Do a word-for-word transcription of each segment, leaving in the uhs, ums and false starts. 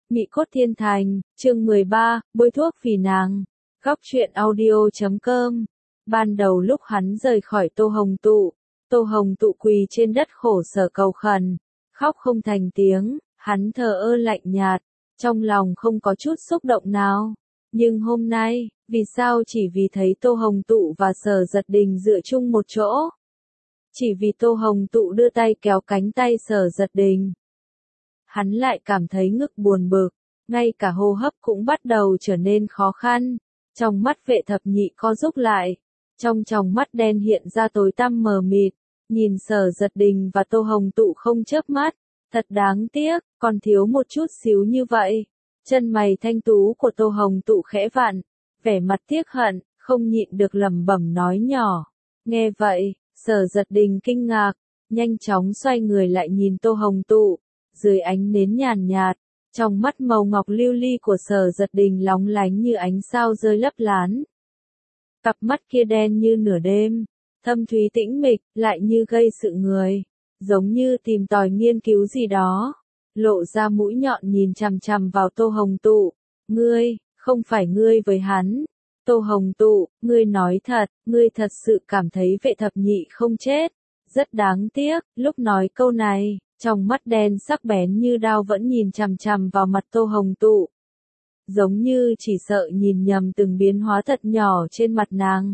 Mị cốt thiên thành, chương mười ba, bôi thuốc vì nàng. Góc truyện audio chấm com. Ban đầu lúc hắn rời khỏi Tô Hồng Tụ, Tô Hồng Tụ quỳ trên đất khổ sở cầu khẩn, khóc không thành tiếng, hắn thờ ơ lạnh nhạt, trong lòng không có chút xúc động nào. Nhưng hôm nay, vì sao chỉ vì thấy Tô Hồng Tụ và Sở Giật Đình dựa chung một chỗ? Chỉ vì Tô Hồng Tụ đưa tay kéo cánh tay Sở Giật Đình. Hắn lại cảm thấy ngực buồn bực, ngay cả hô hấp cũng bắt đầu trở nên khó khăn. Trong mắt Vệ Thập Nhị co rúm lại, trong tròng mắt đen hiện ra tối tăm mờ mịt, nhìn Sở Giật Đình và Tô Hồng Tụ không chớp mắt, thật đáng tiếc, còn thiếu một chút xíu như vậy. Chân mày thanh tú của Tô Hồng Tụ khẽ vặn, vẻ mặt tiếc hận, không nhịn được lẩm bẩm nói nhỏ. Nghe vậy, Sở Giật Đình kinh ngạc, nhanh chóng xoay người lại nhìn Tô Hồng Tụ. Dưới ánh nến nhàn nhạt, trong mắt màu ngọc lưu ly của Sở Giật Đình lóng lánh như ánh sao rơi lấp lán. Cặp mắt kia đen như nửa đêm, thâm thúy tĩnh mịch, lại như gây sự người, giống như tìm tòi nghiên cứu gì đó. Lộ ra mũi nhọn nhìn chằm chằm vào Tô Hồng Tụ. Ngươi, không phải ngươi với hắn. Tô Hồng Tụ, ngươi nói thật, ngươi thật sự cảm thấy Vệ Thập Nhị không chết. Rất đáng tiếc, lúc nói câu này, trong mắt đen sắc bén như đao vẫn nhìn chằm chằm vào mặt Tô Hồng Tụ. Giống như chỉ sợ nhìn nhầm từng biến hóa thật nhỏ trên mặt nàng.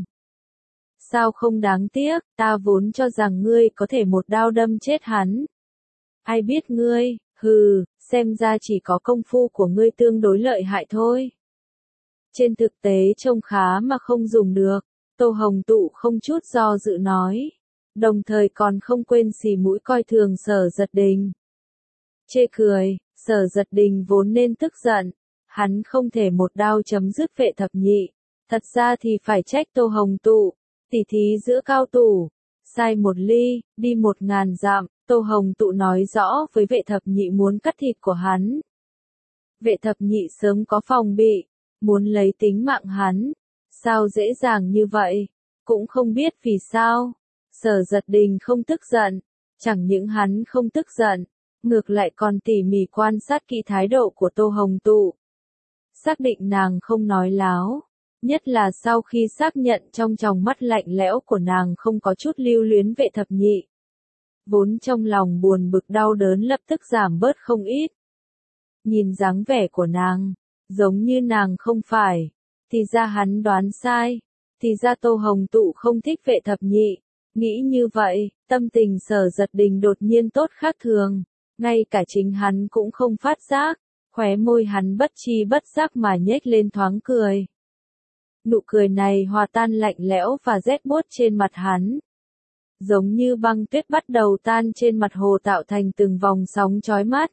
Sao không đáng tiếc, ta vốn cho rằng ngươi có thể một đao đâm chết hắn. Ai biết ngươi, hừ, xem ra chỉ có công phu của ngươi tương đối lợi hại thôi. Trên thực tế trông khá mà không dùng được, Tô Hồng Tụ không chút do dự nói. Đồng thời còn không quên xì mũi coi thường Sở Giật Đình. Chê cười, Sở Giật Đình vốn nên tức giận, hắn không thể một đao chấm dứt Vệ Thập Nhị, thật ra thì phải trách Tô Hồng Tụ, tỉ thí giữa cao thủ, sai một ly, đi một ngàn dặm. Tô Hồng Tụ nói rõ với Vệ Thập Nhị muốn cắt thịt của hắn. Vệ Thập Nhị sớm có phòng bị, muốn lấy tính mạng hắn, sao dễ dàng như vậy, cũng không biết vì sao. Sở Giật Đình không tức giận, chẳng những hắn không tức giận, ngược lại còn tỉ mỉ quan sát kỹ thái độ của Tô Hồng Tụ. Xác định nàng không nói láo, nhất là sau khi xác nhận trong tròng mắt lạnh lẽo của nàng không có chút lưu luyến Vệ Thập Nhị. Vốn trong lòng buồn bực đau đớn lập tức giảm bớt không ít. Nhìn dáng vẻ của nàng, giống như nàng không phải, thì ra hắn đoán sai, thì ra Tô Hồng Tụ không thích Vệ Thập Nhị. Nghĩ như vậy, tâm tình Sở Giật Đình đột nhiên tốt khác thường, ngay cả chính hắn cũng không phát giác, khóe môi hắn bất chi bất giác mà nhếch lên thoáng cười. Nụ cười này hòa tan lạnh lẽo và rét buốt trên mặt hắn. Giống như băng tuyết bắt đầu tan trên mặt hồ tạo thành từng vòng sóng chói mắt.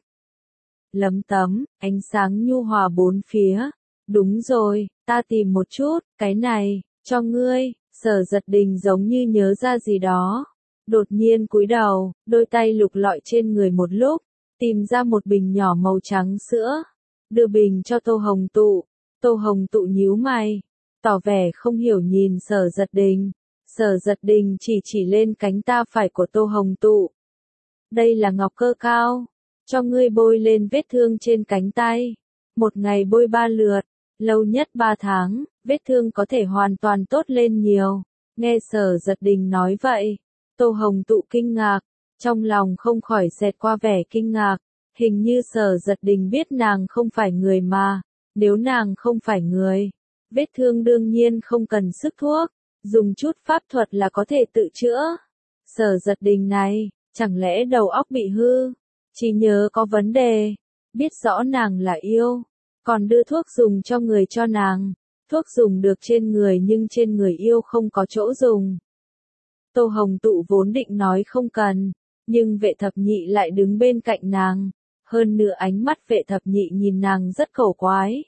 Lấm tấm, ánh sáng nhu hòa bốn phía. Đúng rồi, ta tìm một chút, cái này, cho ngươi. Sở Giật Đình giống như nhớ ra gì đó. Đột nhiên cúi đầu, đôi tay lục lọi trên người một lúc, tìm ra một bình nhỏ màu trắng sữa. Đưa bình cho Tô Hồng Tụ. Tô Hồng Tụ nhíu mày, tỏ vẻ không hiểu nhìn Sở Giật Đình. Sở Giật Đình chỉ chỉ lên cánh tay phải của Tô Hồng Tụ. Đây là ngọc cơ cao, cho ngươi bôi lên vết thương trên cánh tay. Một ngày bôi ba lượt, lâu nhất ba tháng, vết thương có thể hoàn toàn tốt lên nhiều. Nghe Sở Giật Đình nói vậy, Tô Hồng Tụ kinh ngạc, trong lòng không khỏi xẹt qua vẻ kinh ngạc. Hình như Sở Giật Đình biết nàng không phải người mà, nếu nàng không phải người, vết thương đương nhiên không cần sức thuốc. Dùng chút pháp thuật là có thể tự chữa. Sở Giật Đình này, chẳng lẽ đầu óc bị hư, trí nhớ có vấn đề, biết rõ nàng là yêu, còn đưa thuốc dùng cho người cho nàng, thuốc dùng được trên người nhưng trên người yêu không có chỗ dùng. Tô Hồng Tụ vốn định nói không cần, nhưng Vệ Thập Nhị lại đứng bên cạnh nàng, hơn nữa ánh mắt Vệ Thập Nhị nhìn nàng rất cổ quái.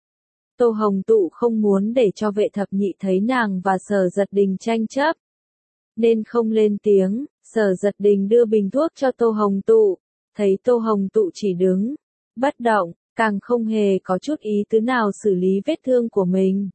Tô Hồng Tụ không muốn để cho Vệ Thập Nhị thấy nàng và Sở Giật Đình tranh chấp, nên không lên tiếng. Sở Giật Đình đưa bình thuốc cho Tô Hồng Tụ, thấy Tô Hồng Tụ chỉ đứng, bất động, càng không hề có chút ý tứ nào xử lý vết thương của mình.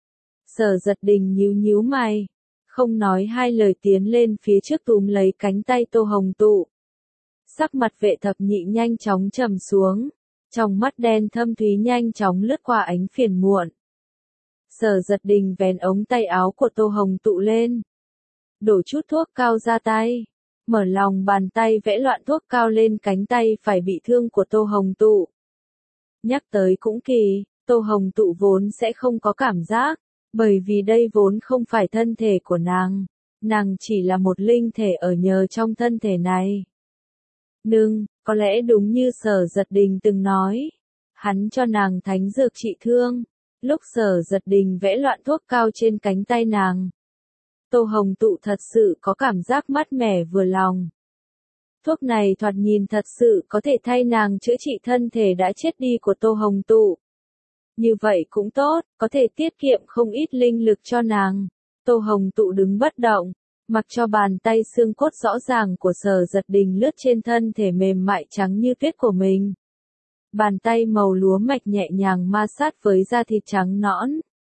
Sở Giật Đình nhíu nhíu mày, không nói hai lời tiến lên phía trước túm lấy cánh tay Tô Hồng Tụ. Sắc mặt Vệ Thập Nhị nhanh chóng trầm xuống, Trong mắt đen thâm thúy nhanh chóng lướt qua ánh phiền muộn. Sở Giật Đình vén ống tay áo của Tô Hồng Tụ lên. Đổ chút thuốc cao ra tay. Mở lòng bàn tay vẽ loạn thuốc cao lên cánh tay phải bị thương của Tô Hồng Tụ. Nhắc tới cũng kỳ, Tô Hồng Tụ vốn sẽ không có cảm giác, bởi vì đây vốn không phải thân thể của nàng. Nàng chỉ là một linh thể ở nhờ trong thân thể này. Nương, có lẽ đúng như Sở Giật Đình từng nói. Hắn cho nàng thánh dược trị thương. Lúc Sở Giật Đình vẽ loạn thuốc cao trên cánh tay nàng, Tô Hồng Tụ thật sự có cảm giác mát mẻ vừa lòng. Thuốc này thoạt nhìn thật sự có thể thay nàng chữa trị thân thể đã chết đi của Tô Hồng Tụ. Như vậy cũng tốt, có thể tiết kiệm không ít linh lực cho nàng. Tô Hồng Tụ đứng bất động, mặc cho bàn tay xương cốt rõ ràng của Sở Giật Đình lướt trên thân thể mềm mại trắng như tuyết của mình. Bàn tay màu lúa mạch nhẹ nhàng ma sát với da thịt trắng nõn.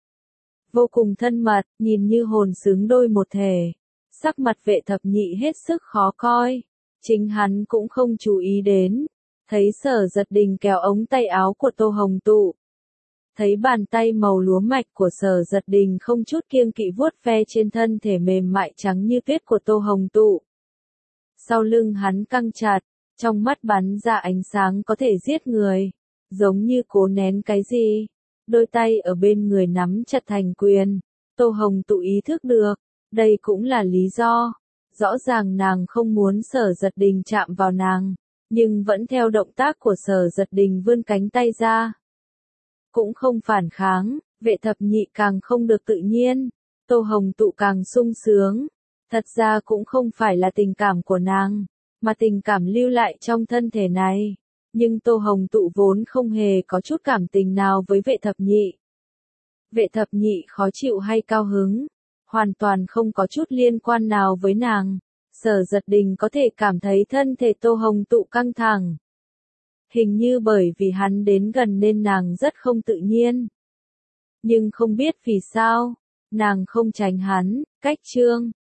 Vô cùng thân mật, nhìn như hồn xứng đôi một thể. Sắc mặt Vệ Thập Nhị hết sức khó coi. Chính hắn cũng không chú ý đến. Thấy Sở Giật Đình kéo ống tay áo của Tô Hồng Tụ. Thấy bàn tay màu lúa mạch của Sở Giật Đình không chút kiêng kỵ vuốt ve trên thân thể mềm mại trắng như tuyết của Tô Hồng Tụ. Sau lưng hắn căng chặt, trong mắt bắn ra ánh sáng có thể giết người, giống như cố nén cái gì. Đôi tay ở bên người nắm chặt thành quyền. Tô Hồng Tụ ý thức được, đây cũng là lý do. Rõ ràng nàng không muốn Sở Giật Đình chạm vào nàng, nhưng vẫn theo động tác của Sở Giật Đình vươn cánh tay ra. Cũng không phản kháng, Vệ Thập Nhị càng không được tự nhiên. Tô Hồng Tụ càng sung sướng. Thật ra cũng không phải là tình cảm của nàng, mà tình cảm lưu lại trong thân thể này. Nhưng Tô Hồng Tụ vốn không hề có chút cảm tình nào với Vệ Thập Nhị. Vệ Thập Nhị khó chịu hay cao hứng, hoàn toàn không có chút liên quan nào với nàng. Sở Giật Đình có thể cảm thấy thân thể Tô Hồng Tụ căng thẳng. Hình như bởi vì hắn đến gần nên nàng rất không tự nhiên. Nhưng không biết vì sao, nàng không tránh hắn, cách trương.